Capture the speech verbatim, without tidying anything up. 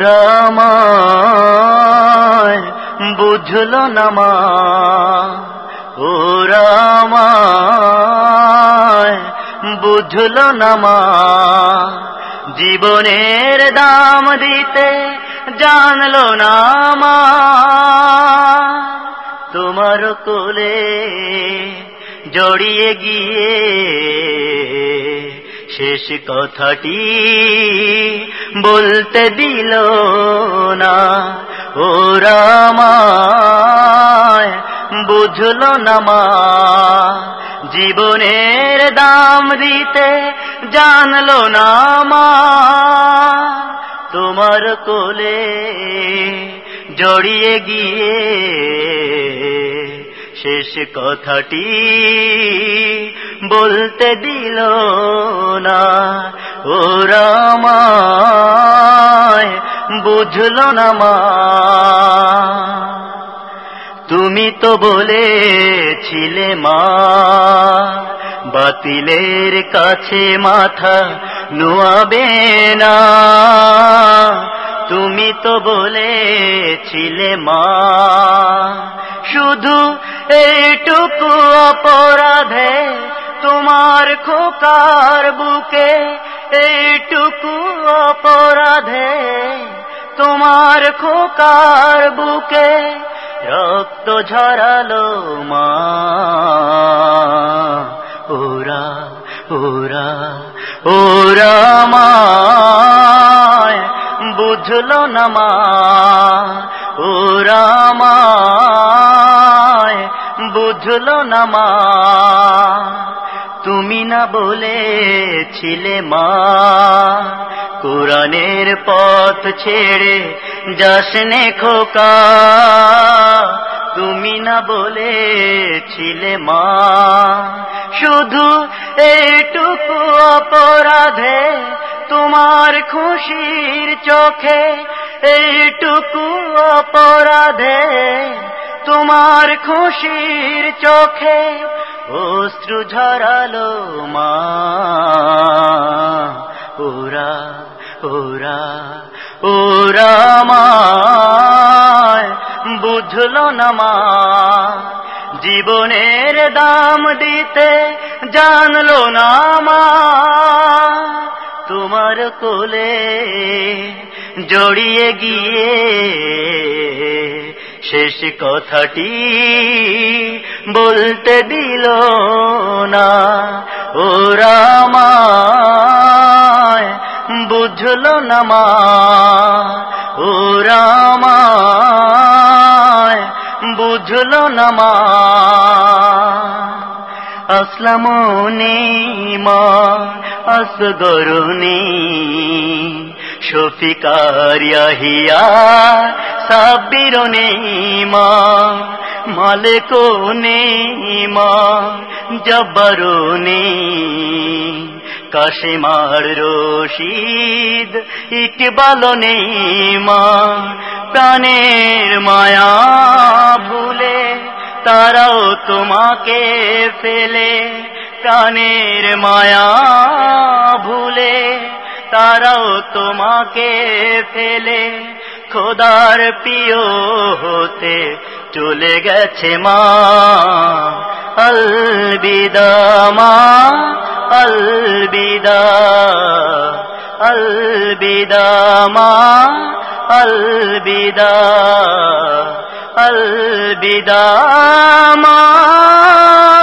রামায় বুঝলো না মা, ও রামায় বুঝলো না মা, জীবনের দাম দিতে জানলো না মা। তোমার কোলে জড়িয়ে গিয়ে শেষ কথাটি বলতে দিল না, ও রামায় বুঝলো না মা, জীবনের দাম দিতে জানলো না মা। তোমার কোলে জড়িয়ে গিয়ে শেষ কথাটি বলতে দিল না, ও রামায় বুঝলো না মা। তুমি তো বলেছিলে মা, বাতিলের কাছে মাথা নোয়াবে না। তুমি তো বলেছিলে মা, শুধু এইটুকু অপরাধে তোমার খোকার বুকে, এইটুকু অপরাধে তোমার খোকার বুকে রক্ত ঝরালো মা। ওরা ওরা ওরা মায় বুঝলো না মা, ও রামায় বুঝলো না মা। তুমি না বলেছিলে মা, কোরআনের পথ ছেড়ে যাসনে খোকা। তুমি না বলেছিলে মা, শুধু এইটুকু অপরাধে তোমার খুশির চোখে, এইটুকু অপরাধে তোমার খুশির চোখে অশ্রু ঝরালো মা। ওরা ওরা ওরা মায় বুঝলো না মা, জীবনের দাম দিতে জানলো না মা। তোমার কোলে জড়িয়ে গিয়ে শেষ কথাটি বলতে দিল না, ও রামায় বুঝলো না মা, ও রামায় বুঝলো না মা। আসলামনে মা, আসগরনে শফিকার ইয়াহিয়া সাব্বিরনে মা, মালিকনে মা, জব্বারনে কাশিমার রশিদ ইকবালনে মা। প্রাণের মায়া ভুলে তারাও তোমাকে ফেলে, প্রাণের মায়া ভুলে তারাও তোমাকে ফেলে খোদার প্রিয় হতে চলে গেছে মা। अलविदा माँ, अलविदा, अलविदा माँ, अलविदा, अलविदा माँ।